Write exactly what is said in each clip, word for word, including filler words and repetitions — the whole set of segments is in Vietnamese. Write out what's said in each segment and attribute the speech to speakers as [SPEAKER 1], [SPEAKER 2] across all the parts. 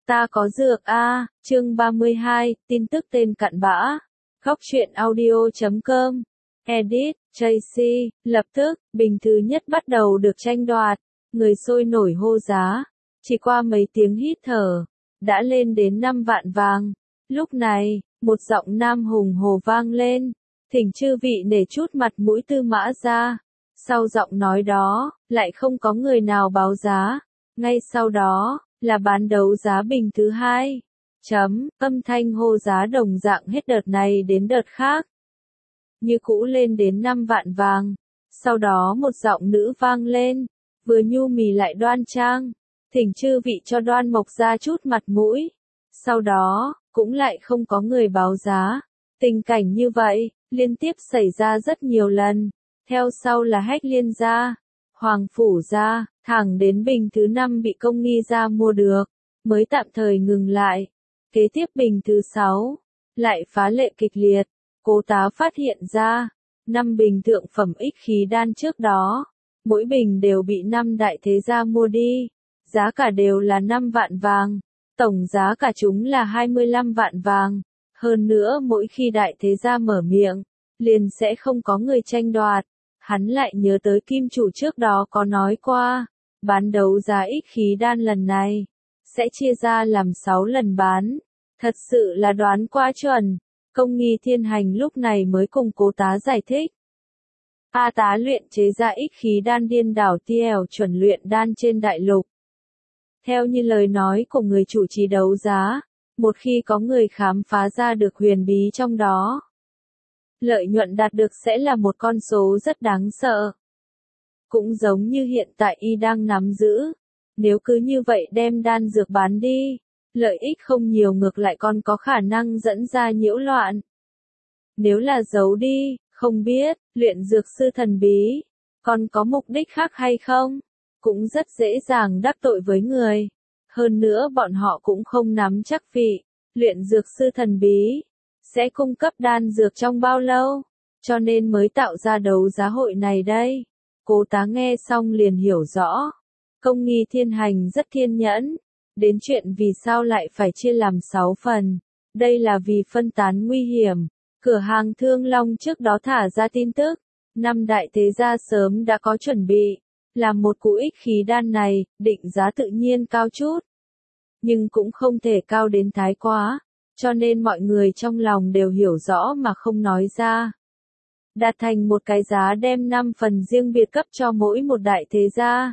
[SPEAKER 1] Ta có dược a, chương ba mươi hai, tin tức tên cặn bã. Góc truyện audio chấm com. Edit, Tracy, lập tức, bình thứ nhất bắt đầu được tranh đoạt. Người sôi nổi hô giá. Chỉ qua mấy tiếng hít thở, đã lên đến năm vạn vàng. Lúc này, một giọng nam hùng hồ vang lên. Thỉnh chư vị nể chút mặt mũi Tư Mã ra. Sau giọng nói đó, lại không có người nào báo giá. Ngay sau đó, là bán đấu giá bình thứ hai. Chấm, âm thanh hô giá đồng dạng hết đợt này đến đợt khác. Như cũ lên đến năm vạn vàng. Sau đó một giọng nữ vang lên, vừa nhu mì lại đoan trang. Thỉnh chư vị cho Đoan Mộc ra chút mặt mũi. Sau đó, cũng lại không có người báo giá. Tình cảnh như vậy, liên tiếp xảy ra rất nhiều lần. Theo sau là Hách Liên gia, Hoàng Phủ gia, thẳng đến bình thứ năm bị Công Nghi gia mua được, mới tạm thời ngừng lại. Kế tiếp bình thứ sáu, lại phá lệ kịch liệt. Cố Tá phát hiện ra, năm bình thượng phẩm ích khí đan trước đó, mỗi bình đều bị năm đại thế gia mua đi, giá cả đều là năm vạn vàng, tổng giá cả chúng là hai mươi lăm vạn vàng. Hơn nữa mỗi khi đại thế gia mở miệng, liền sẽ không có người tranh đoạt. Hắn lại nhớ tới kim chủ trước đó có nói qua, bán đấu giá ích khí đan lần này, sẽ chia ra làm sáu lần bán. Thật sự là đoán quá chuẩn. Công Nghi Thiên Hành lúc này mới cùng Cố Tá giải thích. A Tá luyện chế ra ích khí đan điên đảo tièo chuẩn luyện đan trên đại lục. Theo như lời nói của người chủ trì đấu giá, một khi có người khám phá ra được huyền bí trong đó, lợi nhuận đạt được sẽ là một con số rất đáng sợ. Cũng giống như hiện tại y đang nắm giữ. Nếu cứ như vậy đem đan dược bán đi, lợi ích không nhiều ngược lại còn có khả năng dẫn ra nhiễu loạn. Nếu là giấu đi, không biết, luyện dược sư thần bí, còn có mục đích khác hay không, cũng rất dễ dàng đắc tội với người. Hơn nữa bọn họ cũng không nắm chắc vị, luyện dược sư thần bí sẽ cung cấp đan dược trong bao lâu, cho nên mới tạo ra đấu giá hội này đây. Cố Tá nghe xong liền hiểu rõ. Công Nghi Thiên Hành rất kiên nhẫn. Đến chuyện vì sao lại phải chia làm sáu phần. Đây là vì phân tán nguy hiểm. Cửa hàng Thương Long trước đó thả ra tin tức. Năm đại thế gia sớm đã có chuẩn bị. Làm một cú ích khí đan này, định giá tự nhiên cao chút. Nhưng cũng không thể cao đến thái quá. Cho nên mọi người trong lòng đều hiểu rõ mà không nói ra. Đạt thành một cái giá đem năm phần riêng biệt cấp cho mỗi một đại thế gia.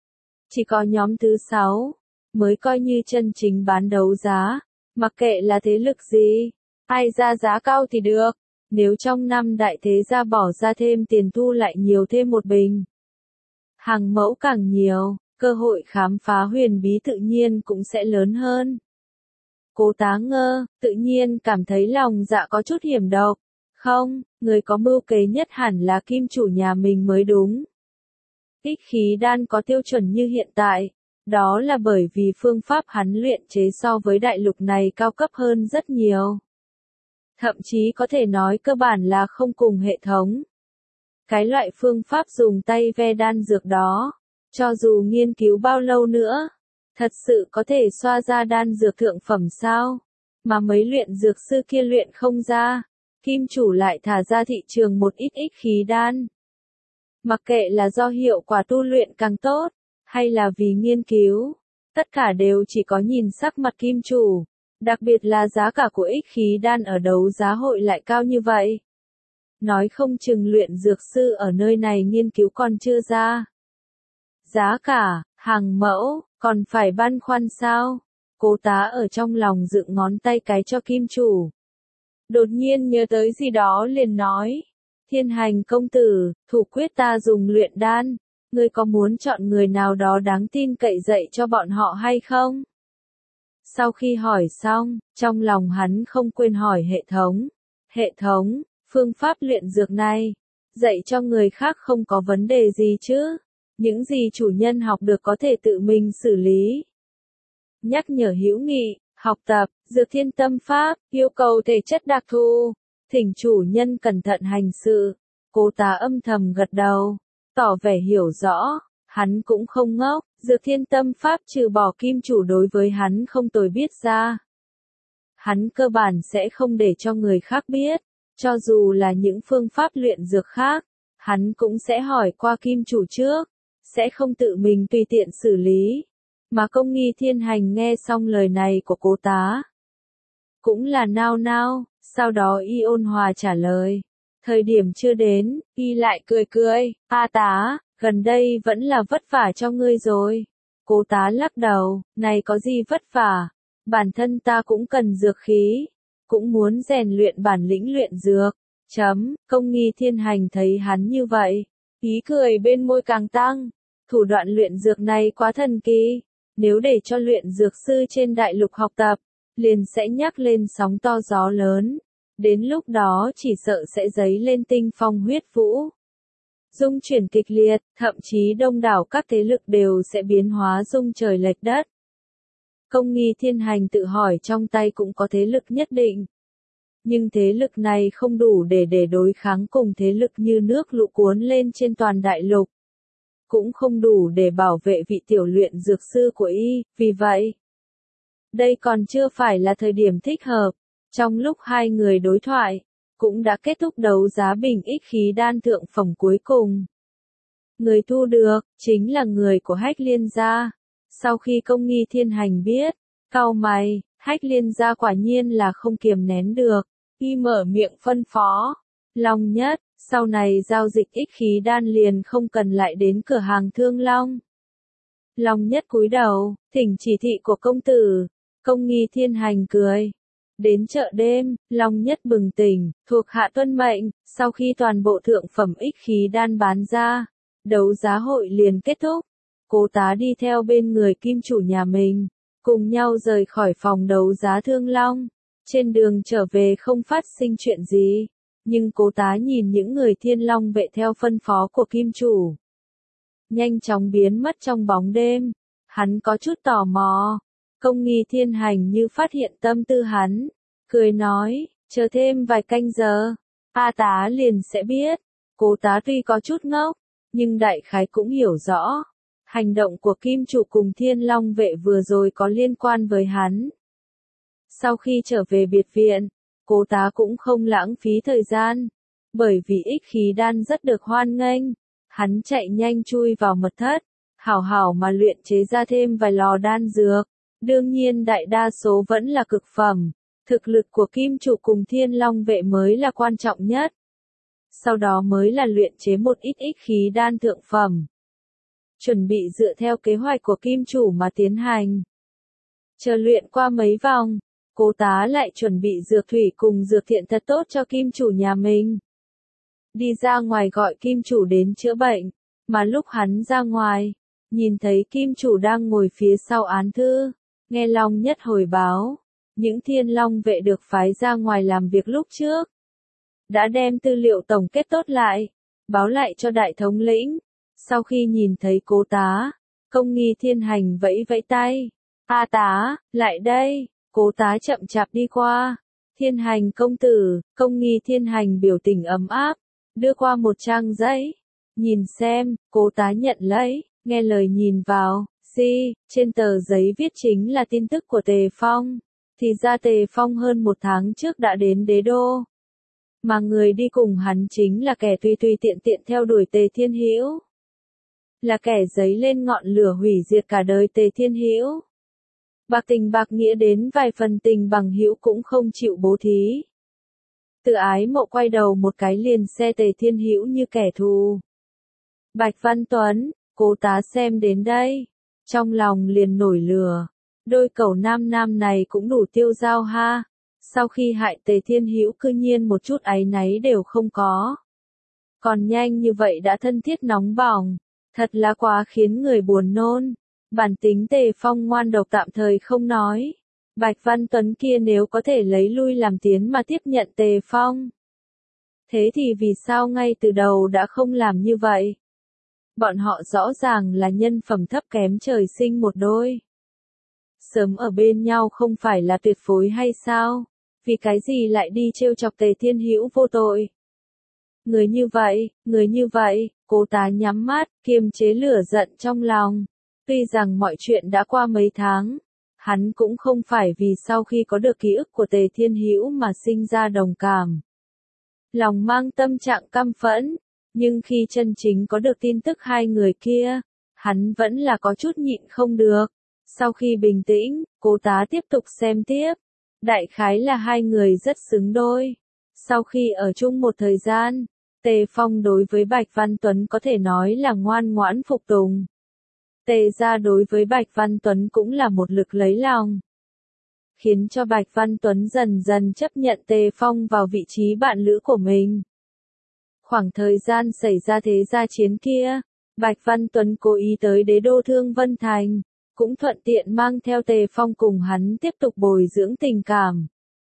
[SPEAKER 1] Chỉ có nhóm thứ sáu mới coi như chân chính bán đấu giá, mặc kệ là thế lực gì, ai ra giá cao thì được. Nếu trong năm đại thế gia bỏ ra thêm tiền thu lại nhiều thêm một bình, hàng mẫu càng nhiều, cơ hội khám phá huyền bí tự nhiên cũng sẽ lớn hơn. Cố Tá ngơ, tự nhiên cảm thấy lòng dạ có chút hiểm độc. Không, người có mưu kế nhất hẳn là kim chủ nhà mình mới đúng. Ích khí đan có tiêu chuẩn như hiện tại, đó là bởi vì phương pháp hắn luyện chế so với đại lục này cao cấp hơn rất nhiều. Thậm chí có thể nói cơ bản là không cùng hệ thống. Cái loại phương pháp dùng tay ve đan dược đó, cho dù nghiên cứu bao lâu nữa, thật sự có thể xoa ra đan dược thượng phẩm sao? Mà mấy luyện dược sư kia luyện không ra, kim chủ lại thả ra thị trường một ít ích khí đan. Mặc kệ là do hiệu quả tu luyện càng tốt, hay là vì nghiên cứu, tất cả đều chỉ có nhìn sắc mặt kim chủ. Đặc biệt là giá cả của ích khí đan ở đấu giá hội lại cao như vậy. Nói không chừng luyện dược sư ở nơi này nghiên cứu còn chưa ra. Giá cả, hàng mẫu, còn phải băn khoăn sao? Cố Tá ở trong lòng dựng ngón tay cái cho kim chủ. Đột nhiên nhớ tới gì đó liền nói. Thiên Hành công tử, thủ quyết ta dùng luyện đan. Ngươi có muốn chọn người nào đó đáng tin cậy dạy cho bọn họ hay không? Sau khi hỏi xong, trong lòng hắn không quên hỏi hệ thống. Hệ thống, phương pháp luyện dược này, dạy cho người khác không có vấn đề gì chứ? Những gì chủ nhân học được có thể tự mình xử lý. Nhắc nhở hữu nghị, học tập, dược thiên tâm pháp, yêu cầu thể chất đặc thù. Thỉnh chủ nhân cẩn thận hành sự. Cố Tá âm thầm gật đầu, tỏ vẻ hiểu rõ. Hắn cũng không ngốc, Dược Thiên tâm pháp trừ bỏ kim chủ đối với hắn không tồi biết ra. Hắn cơ bản sẽ không để cho người khác biết, cho dù là những phương pháp luyện dược khác, hắn cũng sẽ hỏi qua kim chủ trước, sẽ không tự mình tùy tiện xử lý. Mà Công Nghi Thiên Hành nghe xong lời này của Cố Tá, cũng là nao nao, sau đó y ôn hòa trả lời. Thời điểm chưa đến, y lại cười cười, A Tá, gần đây vẫn là vất vả cho ngươi rồi. Cố Tá lắc đầu, này có gì vất vả, bản thân ta cũng cần dược khí, cũng muốn rèn luyện bản lĩnh luyện dược. Chấm, Công Nghi Thiên Hành thấy hắn như vậy, ý cười bên môi càng tăng, thủ đoạn luyện dược này quá thần kỳ, nếu để cho luyện dược sư trên đại lục học tập, liền sẽ nhắc lên sóng to gió lớn, đến lúc đó chỉ sợ sẽ dấy lên tinh phong huyết vũ. Dung chuyển kịch liệt, thậm chí đông đảo các thế lực đều sẽ biến hóa rung trời lệch đất. Công Nghi Thiên Hành tự hỏi trong tay cũng có thế lực nhất định. Nhưng thế lực này không đủ để để đối kháng cùng thế lực như nước lũ cuốn lên trên toàn đại lục. Cũng không đủ để bảo vệ vị tiểu luyện dược sư của y, vì vậy, đây còn chưa phải là thời điểm thích hợp. Trong lúc hai người đối thoại, cũng đã kết thúc đấu giá bình ích khí đan thượng phẩm cuối cùng. Người thu được, chính là người của Hách Liên gia. Sau khi Công Nghi Thiên Hành biết, cau mày, Hách Liên gia quả nhiên là không kiềm nén được, y mở miệng phân phó. Long Nhất, sau này giao dịch ích khí đan liền không cần lại đến cửa hàng Thương Long. Long Nhất cúi đầu, thỉnh chỉ thị của công tử. Công Nghi Thiên Hành cười. Đến chợ đêm, Long Nhất bừng tỉnh, thuộc hạ tuân mệnh, sau khi toàn bộ thượng phẩm ích khí đan bán ra, đấu giá hội liền kết thúc. Cố Tá đi theo bên người kim chủ nhà mình, cùng nhau rời khỏi phòng đấu giá Thương Long. Trên đường trở về không phát sinh chuyện gì, nhưng Cố Tá nhìn những người Thiên Long vệ theo phân phó của kim chủ, nhanh chóng biến mất trong bóng đêm. Hắn có chút tò mò. Công Nghi Thiên Hành như phát hiện tâm tư hắn, cười nói, chờ thêm vài canh giờ, A Tá liền sẽ biết. Cố Tá tuy có chút ngốc, nhưng đại khái cũng hiểu rõ, hành động của kim chủ cùng Thiên Long vệ vừa rồi có liên quan với hắn. Sau khi trở về biệt viện, Cố Tá cũng không lãng phí thời gian, bởi vì ích khí đan rất được hoan nghênh, hắn chạy nhanh chui vào mật thất, hảo hảo mà luyện chế ra thêm vài lò đan dược. Đương nhiên đại đa số vẫn là cực phẩm, thực lực của kim chủ cùng Thiên Long vệ mới là quan trọng nhất. Sau đó mới là luyện chế một ít ích khí đan thượng phẩm. Chuẩn bị dựa theo kế hoạch của kim chủ mà tiến hành. Chờ luyện qua mấy vòng, Cố Tá lại chuẩn bị dược thủy cùng dược thiện thật tốt cho kim chủ nhà mình. Đi ra ngoài gọi kim chủ đến chữa bệnh, mà lúc hắn ra ngoài, nhìn thấy kim chủ đang ngồi phía sau án thư. Nghe Long Nhất hồi báo, những Thiên Long vệ được phái ra ngoài làm việc lúc trước, đã đem tư liệu tổng kết tốt lại, báo lại cho đại thống lĩnh. Sau khi nhìn thấy Cố Tá, Công Nghi Thiên Hành vẫy vẫy tay, A Tá, lại đây. Cố Tá chậm chạp đi qua. Thiên Hành công tử. Công Nghi Thiên Hành biểu tình ấm áp, đưa qua một trang giấy, nhìn xem. Cố Tá nhận lấy, nghe lời nhìn vào. Si, trên tờ giấy viết chính là tin tức của Tề Phong. Thì ra Tề Phong hơn một tháng trước đã đến đế đô. Mà người đi cùng hắn chính là kẻ tùy tùy tiện tiện theo đuổi Tề Thiên Hữu. Là kẻ giấy lên ngọn lửa hủy diệt cả đời Tề Thiên Hữu. Bạc tình bạc nghĩa đến vài phần tình bằng hữu cũng không chịu bố thí. Từ Ái Mộ quay đầu một cái liền xe Tề Thiên Hữu như kẻ thù. Bạch Văn Tuấn, Cố Tá xem đến đây, trong lòng liền nổi lửa. Đôi cẩu nam nam này cũng đủ tiêu dao ha. Sau khi hại Tề Thiên Hữu cư nhiên một chút áy náy đều không có. Còn nhanh như vậy đã thân thiết nóng bỏng. Thật là quá khiến người buồn nôn. Bản tính Tề Phong ngoan độc tạm thời không nói. Bạch Văn Tuấn kia nếu có thể lấy lui làm tiến mà tiếp nhận Tề Phong. Thế thì vì sao ngay từ đầu đã không làm như vậy? Bọn họ rõ ràng là nhân phẩm thấp kém trời sinh một đôi. Sớm ở bên nhau không phải là tuyệt phối hay sao? Vì cái gì lại đi trêu chọc Tề Thiên Hữu vô tội? Người như vậy, người như vậy, Cố Tá nhắm mắt, kiềm chế lửa giận trong lòng. Tuy rằng mọi chuyện đã qua mấy tháng, hắn cũng không phải vì sau khi có được ký ức của Tề Thiên Hữu mà sinh ra đồng cảm. Lòng mang tâm trạng căm phẫn, nhưng khi chân chính có được tin tức hai người kia, hắn vẫn là có chút nhịn không được. Sau khi bình tĩnh, Cố Tá tiếp tục xem tiếp. Đại khái là hai người rất xứng đôi. Sau khi ở chung một thời gian, Tề Phong đối với Bạch Văn Tuấn có thể nói là ngoan ngoãn phục tùng. Tề gia đối với Bạch Văn Tuấn cũng là một lực lấy lòng, khiến cho Bạch Văn Tuấn dần dần chấp nhận Tề Phong vào vị trí bạn lữ của mình. Khoảng thời gian xảy ra thế gia chiến kia, Bạch Văn Tuấn cố ý tới đế đô Thương Vân Thành, cũng thuận tiện mang theo Tề Phong cùng hắn tiếp tục bồi dưỡng tình cảm.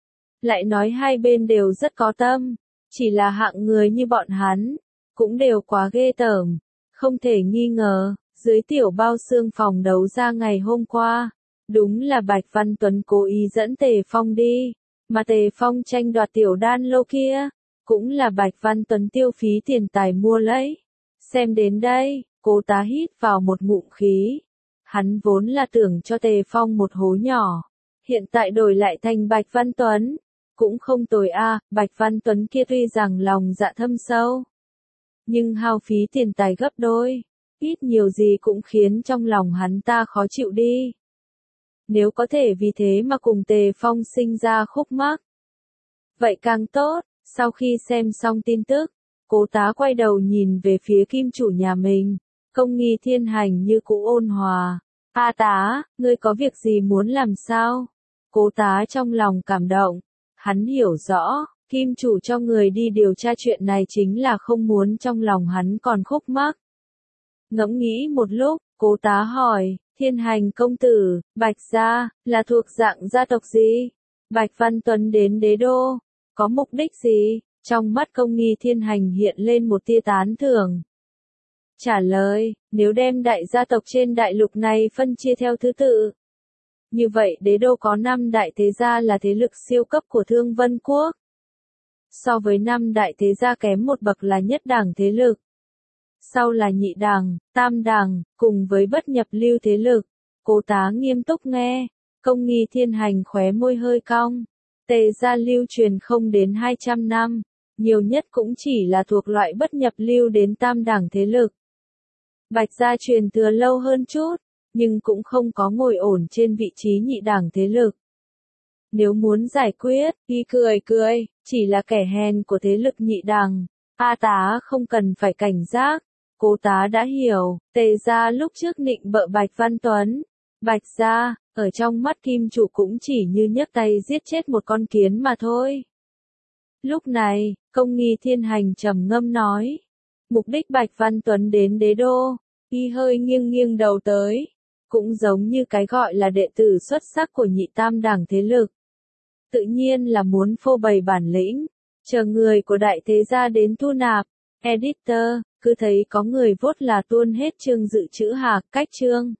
[SPEAKER 1] Lại nói hai bên đều rất có tâm, chỉ là hạng người như bọn hắn, cũng đều quá ghê tởm, không thể nghi ngờ, dưới tiểu bao xương phòng đấu ra ngày hôm qua, đúng là Bạch Văn Tuấn cố ý dẫn Tề Phong đi, mà Tề Phong tranh đoạt tiểu đan lô kia, cũng là Bạch Văn Tuấn tiêu phí tiền tài mua lấy. Xem đến đây, Cố Tá hít vào một ngụm khí. Hắn vốn là tưởng cho Tề Phong một hố nhỏ, hiện tại đổi lại thành Bạch Văn Tuấn, cũng không tồi a. Bạch Văn Tuấn kia tuy rằng lòng dạ thâm sâu, nhưng hao phí tiền tài gấp đôi, ít nhiều gì cũng khiến trong lòng hắn ta khó chịu đi. Nếu có thể vì thế mà cùng Tề Phong sinh ra khúc mắc, vậy càng tốt. Sau khi xem xong tin tức, Cố Tá quay đầu nhìn về phía kim chủ nhà mình, Công Nghi Thiên Hành như cũ ôn hòa. A Tá, ngươi có việc gì muốn làm sao? Cố Tá trong lòng cảm động, hắn hiểu rõ, kim chủ cho người đi điều tra chuyện này chính là không muốn trong lòng hắn còn khúc mắc. Ngẫm nghĩ một lúc, Cố Tá hỏi, Thiên Hành công tử, Bạch gia, là thuộc dạng gia tộc gì? Bạch Văn Tuấn đến đế đô, có mục đích gì? Trong mắt Công Nghi Thiên Hành hiện lên một tia tán thưởng. Trả lời, nếu đem đại gia tộc trên đại lục này phân chia theo thứ tự, như vậy đế đô có năm đại thế gia là thế lực siêu cấp của Thương Vân Quốc. So với năm đại thế gia kém một bậc là nhất đẳng thế lực. Sau là nhị đẳng, tam đẳng, cùng với bất nhập lưu thế lực. Cố Tá nghiêm túc nghe, Công Nghi Thiên Hành khóe môi hơi cong. Tề gia lưu truyền không đến hai trăm năm, nhiều nhất cũng chỉ là thuộc loại bất nhập lưu đến tam đẳng thế lực. Bạch gia truyền thừa lâu hơn chút, nhưng cũng không có ngồi ổn trên vị trí nhị đẳng thế lực. Nếu muốn giải quyết, y cười cười, chỉ là kẻ hèn của thế lực nhị đẳng, A Tá không cần phải cảnh giác. Cố Tá đã hiểu, Tề gia lúc trước nịnh bợ Bạch Văn Tuấn. Bạch gia, ở trong mắt kim chủ cũng chỉ như nhấc tay giết chết một con kiến mà thôi. Lúc này, Công Nghi Thiên Hành trầm ngâm nói. Mục đích Bạch Văn Tuấn đến đế đô, y hơi nghiêng nghiêng đầu tới. Cũng giống như cái gọi là đệ tử xuất sắc của nhị tam đẳng thế lực. Tự nhiên là muốn phô bày bản lĩnh, chờ người của đại thế gia đến thu nạp. Editor, cứ thấy có người vốt là tuôn hết chương dự trữ hạc cách chương.